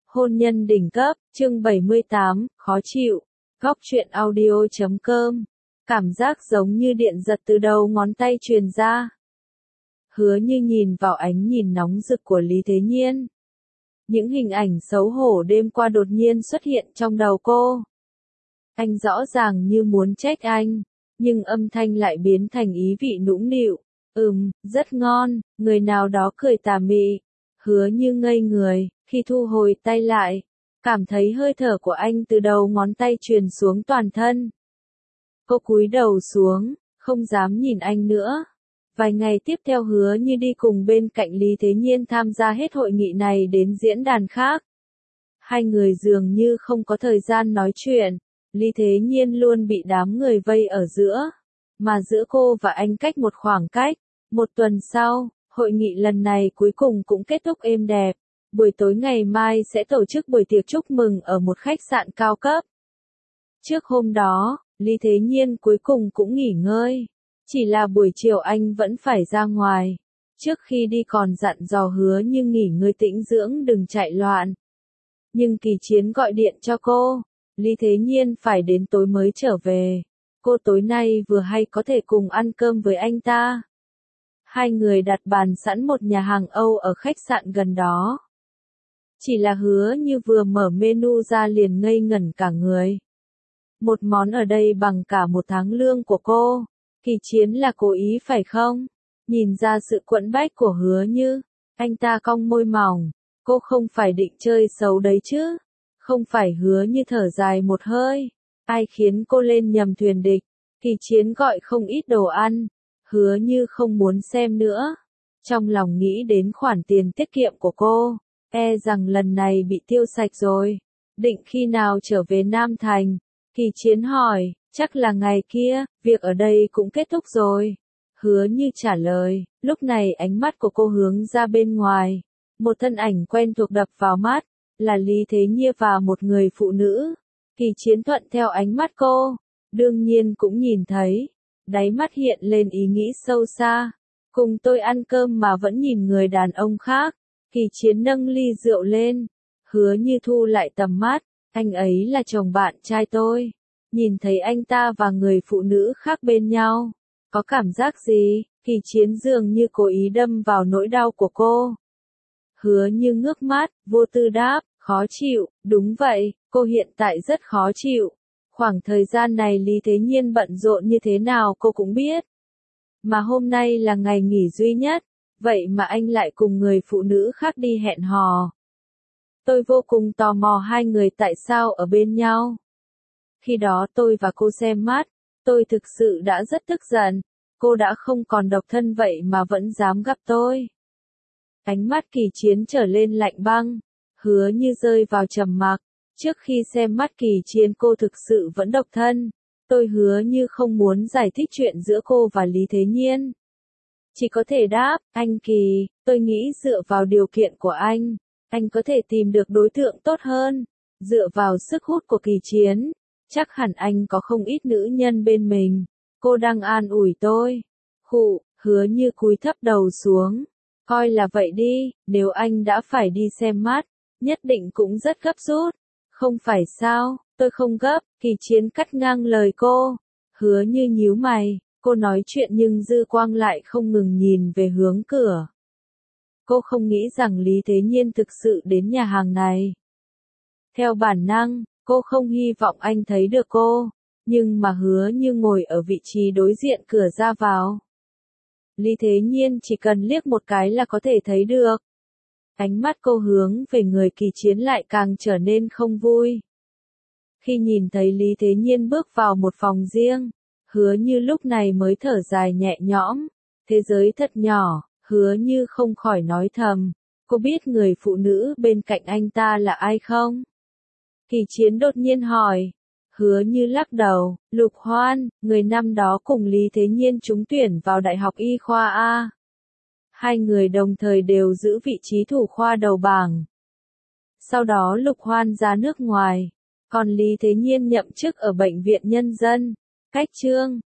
Hôn nhân đỉnh cấp, chương 78, khó chịu. Góc truyện audio.com. Cảm giác giống như điện giật từ đầu ngón tay truyền ra. Hứa Như nhìn vào ánh nhìn nóng rực của Lý Thế Nhiên. Những hình ảnh xấu hổ đêm qua đột nhiên xuất hiện trong đầu cô. Anh rõ ràng như muốn trách anh, nhưng âm thanh lại biến thành ý vị nũng nịu. Rất ngon, người nào đó cười tà mị. Hứa Như ngây người, khi thu hồi tay lại, cảm thấy hơi thở của anh từ đầu ngón tay truyền xuống toàn thân. Cô cúi đầu xuống, không dám nhìn anh nữa. Vài ngày tiếp theo Hứa Như đi cùng bên cạnh Lý Thế Nhiên tham gia hết hội nghị này đến diễn đàn khác. Hai người dường như không có thời gian nói chuyện, Lý Thế Nhiên luôn bị đám người vây ở giữa, mà giữa cô và anh cách một khoảng cách. Một tuần sau, hội nghị lần này cuối cùng cũng kết thúc êm đẹp. Buổi tối ngày mai sẽ tổ chức buổi tiệc chúc mừng ở một khách sạn cao cấp. Trước hôm đó, Lý Thế Nhiên cuối cùng cũng nghỉ ngơi. Chỉ là buổi chiều anh vẫn phải ra ngoài. Trước khi đi còn dặn dò Hứa Như nghỉ ngơi tĩnh dưỡng đừng chạy loạn. Nhưng Kỳ Chiến gọi điện cho cô. Lý Thế Nhiên phải đến tối mới trở về. Cô tối nay vừa hay có thể cùng ăn cơm với anh ta. Hai người đặt bàn sẵn một nhà hàng Âu ở khách sạn gần đó. Chỉ là Hứa Như vừa mở menu ra liền ngây ngẩn cả người. Một món ở đây bằng cả một tháng lương của cô. Kỳ Chiến là cố ý phải không? Nhìn ra sự quẫn bách của Hứa Như, anh ta cong môi mỏng. Cô không phải định chơi xấu đấy chứ? Không phải. Hứa Như thở dài một hơi. Ai khiến cô lên nhầm thuyền địch? Kỳ Chiến gọi không ít đồ ăn. Hứa Như không muốn xem nữa. Trong lòng nghĩ đến khoản tiền tiết kiệm của cô. E rằng lần này bị tiêu sạch rồi. Định khi nào trở về Nam Thành? Kỳ Chiến hỏi. Chắc là ngày kia, việc ở đây cũng kết thúc rồi. Hứa Như trả lời. Lúc này ánh mắt của cô hướng ra bên ngoài. Một thân ảnh quen thuộc đập vào mắt. Là Lý Thế Nhiên và một người phụ nữ. Kỳ Chiến thuận theo ánh mắt cô. Đương nhiên cũng nhìn thấy. Đáy mắt hiện lên ý nghĩ sâu xa. Cùng tôi ăn cơm mà vẫn nhìn người đàn ông khác. Kỳ Chiến nâng ly rượu lên. Hứa Như thu lại tầm mắt. Anh ấy là chồng bạn trai tôi. Nhìn thấy anh ta và người phụ nữ khác bên nhau. Có cảm giác gì? Kỳ Chiến dường như cố ý đâm vào nỗi đau của cô. Hứa Như ngước mắt, vô tư đáp, khó chịu. Đúng vậy, cô hiện tại rất khó chịu. Khoảng thời gian này Lý Thế Nhiên bận rộn như thế nào cô cũng biết. Mà hôm nay là ngày nghỉ duy nhất. Vậy mà anh lại cùng người phụ nữ khác đi hẹn hò. Tôi vô cùng tò mò hai người tại sao ở bên nhau. Khi đó tôi và cô xem mắt. Tôi thực sự đã rất tức giận. Cô đã không còn độc thân vậy mà vẫn dám gặp tôi. Ánh mắt Kỳ Chiến trở lên lạnh băng. Hứa Như rơi vào trầm mặc. Trước khi xem mắt Kỳ Chiến cô thực sự vẫn độc thân. Tôi Hứa Như không muốn giải thích chuyện giữa cô và Lý Thế Nhiên. Chỉ có thể đáp, anh Kỳ, tôi nghĩ dựa vào điều kiện của anh có thể tìm được đối tượng tốt hơn. Dựa vào sức hút của Kỳ Chiến, chắc hẳn anh có không ít nữ nhân bên mình. Cô đang an ủi tôi. Hứa Như cúi thấp đầu xuống. Coi là vậy đi, nếu anh đã phải đi xem mắt, nhất định cũng rất gấp rút. Không phải sao, tôi không gấp. Kỳ Chiến cắt ngang lời cô. Hứa Như nhíu mày, cô nói chuyện nhưng dư quang lại không ngừng nhìn về hướng cửa. Cô không nghĩ rằng Lý Thế Nhiên thực sự đến nhà hàng này. Theo bản năng, cô không hy vọng anh thấy được cô, nhưng mà Hứa Như ngồi ở vị trí đối diện cửa ra vào. Lý Thế Nhiên chỉ cần liếc một cái là có thể thấy được. Ánh mắt cô hướng về người Kỳ Chiến lại càng trở nên không vui. Khi nhìn thấy Lý Thế Nhiên bước vào một phòng riêng, Hứa Như lúc này mới thở dài nhẹ nhõm. Thế giới thật nhỏ, Hứa Như không khỏi nói thầm. Cô biết người phụ nữ bên cạnh anh ta là ai không? Kỳ Chiến đột nhiên hỏi. Hứa Như lắc đầu. Lục Hoan, người năm đó cùng Lý Thế Nhiên trúng tuyển vào Đại học Y khoa A. Hai người đồng thời đều giữ vị trí thủ khoa đầu bảng. Sau đó Lục Hoan ra nước ngoài, còn Lý Thế Nhiên nhậm chức ở Bệnh viện Nhân dân. Cách chương